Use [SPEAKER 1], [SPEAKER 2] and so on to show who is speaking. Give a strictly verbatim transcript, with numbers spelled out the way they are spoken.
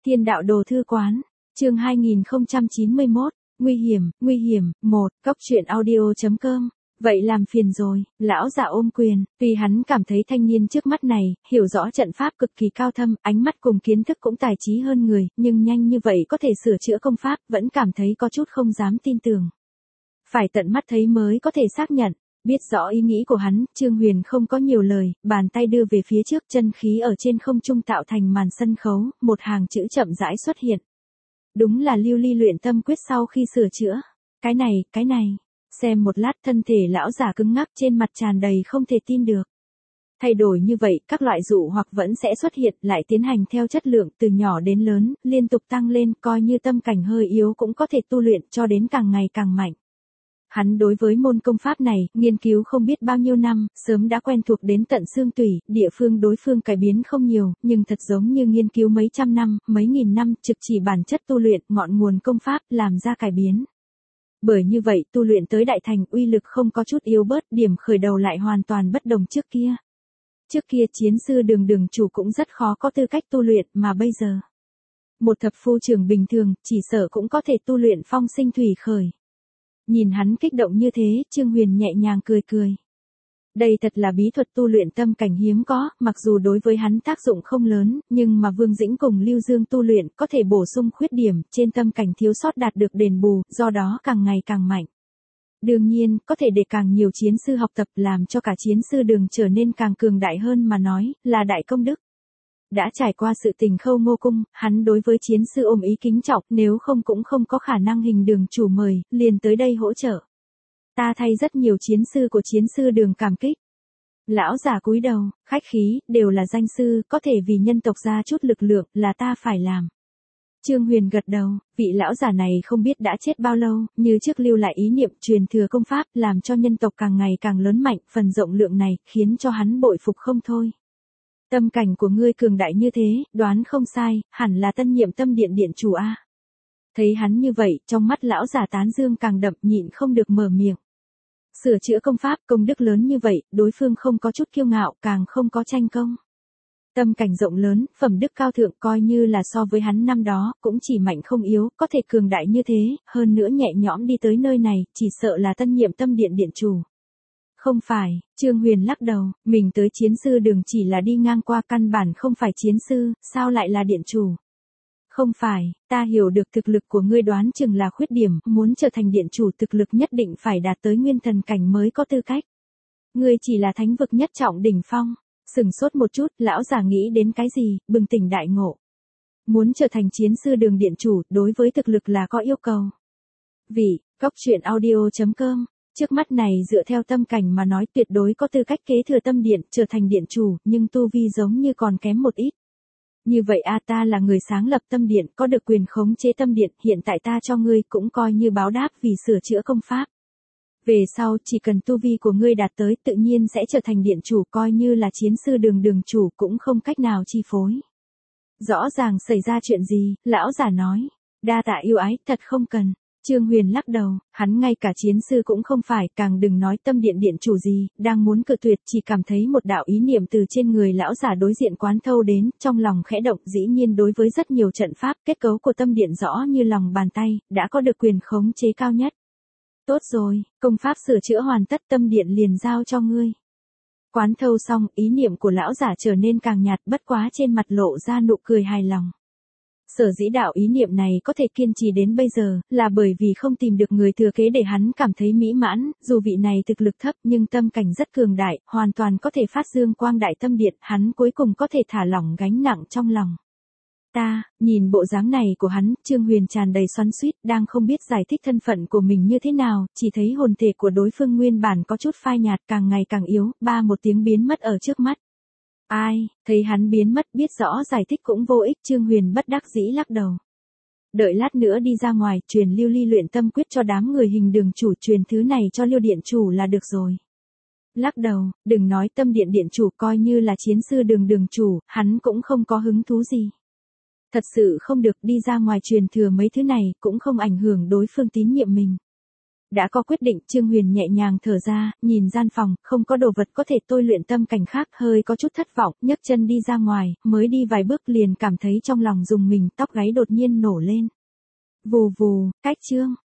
[SPEAKER 1] Thiên đạo đồ thư quán, chương hai nghìn không trăm chín mươi mốt, nguy hiểm, nguy hiểm, một, cốc truyện audio chấm com. Vậy làm phiền rồi, lão giả ôm quyền, tuy hắn cảm thấy thanh niên trước mắt này, hiểu rõ trận pháp cực kỳ cao thâm, ánh mắt cùng kiến thức cũng tài trí hơn người, nhưng nhanh như vậy có thể sửa chữa công pháp, vẫn cảm thấy có chút không dám tin tưởng. Phải tận mắt thấy mới có thể xác nhận. Biết rõ ý nghĩ của hắn, Trương Huyền không có nhiều lời, bàn tay đưa về phía trước, chân khí ở trên không trung tạo thành màn sân khấu, một hàng chữ chậm rãi xuất hiện. Đúng là lưu ly luyện tâm quyết sau khi sửa chữa. Cái này, cái này. Xem một lát thân thể lão giả cứng ngắc, trên mặt tràn đầy không thể tin được. Thay đổi như vậy, các loại dụ hoặc vẫn sẽ xuất hiện, lại tiến hành theo chất lượng từ nhỏ đến lớn, liên tục tăng lên, coi như tâm cảnh hơi yếu cũng có thể tu luyện cho đến càng ngày càng mạnh. Hắn đối với môn công pháp này, nghiên cứu không biết bao nhiêu năm, sớm đã quen thuộc đến tận xương tủy, địa phương đối phương cải biến không nhiều, nhưng thật giống như nghiên cứu mấy trăm năm, mấy nghìn năm, trực chỉ bản chất tu luyện, ngọn nguồn công pháp, làm ra cải biến. Bởi như vậy, tu luyện tới đại thành, uy lực không có chút yếu bớt, điểm khởi đầu lại hoàn toàn bất đồng trước kia. Trước kia chiến sư đường đường chủ cũng rất khó có tư cách tu luyện, mà bây giờ, một thập phu trưởng bình thường, chỉ sợ cũng có thể tu luyện phong sinh thủy khởi. Nhìn hắn kích động như thế, Trương Huyền nhẹ nhàng cười cười. Đây thật là bí thuật tu luyện tâm cảnh hiếm có, mặc dù đối với hắn tác dụng không lớn, nhưng mà Vương Dĩnh cùng Lưu Dương tu luyện có thể bổ sung khuyết điểm, trên tâm cảnh thiếu sót đạt được đền bù, do đó càng ngày càng mạnh. Đương nhiên, có thể để càng nhiều chiến sư học tập làm cho cả chiến sư đường trở nên càng cường đại hơn mà nói, là đại công đức. Đã trải qua sự tình Khâu Ngô Cung, hắn đối với chiến sư ôm ý kính trọng, nếu không cũng không có khả năng hình đường chủ mời, liền tới đây hỗ trợ. Ta thay rất nhiều chiến sư của chiến sư đường cảm kích. Lão giả cúi đầu, khách khí, đều là danh sư, có thể vì nhân tộc ra chút lực lượng, là ta phải làm. Trương Huyền gật đầu, vị lão giả này không biết đã chết bao lâu, như trước lưu lại ý niệm truyền thừa công pháp, làm cho nhân tộc càng ngày càng lớn mạnh, phần rộng lượng này, khiến cho hắn bội phục không thôi. Tâm cảnh của ngươi cường đại như thế, đoán không sai, hẳn là tân nhiệm tâm điện điện chủ a. Thấy hắn như vậy, trong mắt lão giả tán dương càng đậm, nhịn không được mở miệng. Sửa chữa công pháp, công đức lớn như vậy, đối phương không có chút kiêu ngạo, càng không có tranh công. Tâm cảnh rộng lớn, phẩm đức cao thượng, coi như là so với hắn năm đó, cũng chỉ mạnh không yếu, có thể cường đại như thế, hơn nữa nhẹ nhõm đi tới nơi này, chỉ sợ là tân nhiệm tâm điện điện chủ. Không phải, Trương Huyền lắc đầu, mình tới chiến sư đường chỉ là đi ngang qua, căn bản không phải chiến sư, sao lại là điện chủ? Không phải, ta hiểu được thực lực của ngươi, đoán chừng là khuyết điểm, muốn trở thành điện chủ thực lực nhất định phải đạt tới nguyên thần cảnh mới có tư cách. Ngươi chỉ là thánh vực nhất trọng đỉnh phong. Sừng sốt một chút, lão già nghĩ đến cái gì, bừng tỉnh đại ngộ. Muốn trở thành chiến sư đường điện chủ, đối với thực lực là có yêu cầu. Vị, cốc truyện audio chấm com. Trước mắt này dựa theo tâm cảnh mà nói tuyệt đối có tư cách kế thừa tâm điện, trở thành điện chủ, nhưng tu vi giống như còn kém một ít. Như vậy a ta là người sáng lập tâm điện, có được quyền khống chế tâm điện, hiện tại ta cho ngươi cũng coi như báo đáp vì sửa chữa công pháp. Về sau, chỉ cần tu vi của ngươi đạt tới, tự nhiên sẽ trở thành điện chủ, coi như là chiến sư đường đường chủ cũng không cách nào chi phối. Rõ ràng xảy ra chuyện gì, lão giả nói. Đa tạ yêu ái, thật không cần. Trương Huyền lắc đầu, hắn ngay cả chiến sư cũng không phải, càng đừng nói tâm điện điện chủ gì, đang muốn cự tuyệt, chỉ cảm thấy một đạo ý niệm từ trên người lão giả đối diện quán thâu đến, trong lòng khẽ động, dĩ nhiên đối với rất nhiều trận pháp, kết cấu của tâm điện rõ như lòng bàn tay, đã có được quyền khống chế cao nhất. Tốt rồi, công pháp sửa chữa hoàn tất, tâm điện liền giao cho ngươi. Quán thâu xong, ý niệm của lão giả trở nên càng nhạt, bất quá trên mặt lộ ra nụ cười hài lòng. Sở dĩ đạo ý niệm này có thể kiên trì đến bây giờ, là bởi vì không tìm được người thừa kế để hắn cảm thấy mỹ mãn, dù vị này thực lực thấp nhưng tâm cảnh rất cường đại, hoàn toàn có thể phát dương quang đại tâm điện, hắn cuối cùng có thể thả lỏng gánh nặng trong lòng. Ta, nhìn bộ dáng này của hắn, Trương Huyền tràn đầy xoắn xuýt, đang không biết giải thích thân phận của mình như thế nào, chỉ thấy hồn thể của đối phương nguyên bản có chút phai nhạt, càng ngày càng yếu, ba một tiếng biến mất ở trước mắt. Ai, thấy hắn biến mất, biết rõ giải thích cũng vô ích, Trương Huyền bất đắc dĩ lắc đầu. Đợi lát nữa đi ra ngoài, truyền lưu ly luyện tâm quyết cho đám người hình đường chủ, truyền thứ này cho Liêu điện chủ là được rồi. Lắc đầu, đừng nói tâm điện điện chủ, coi như là chiến sư đường đường chủ, hắn cũng không có hứng thú gì. Thật sự không được, đi ra ngoài truyền thừa mấy thứ này, cũng không ảnh hưởng đối phương tín nhiệm mình. Đã có quyết định, Trương Huyền nhẹ nhàng thở ra, nhìn gian phòng, không có đồ vật có thể tôi luyện tâm cảnh khác, hơi có chút thất vọng, nhấc chân đi ra ngoài, mới đi vài bước liền cảm thấy trong lòng rùng mình, tóc gáy đột nhiên nổ lên. Vù vù, cách chương.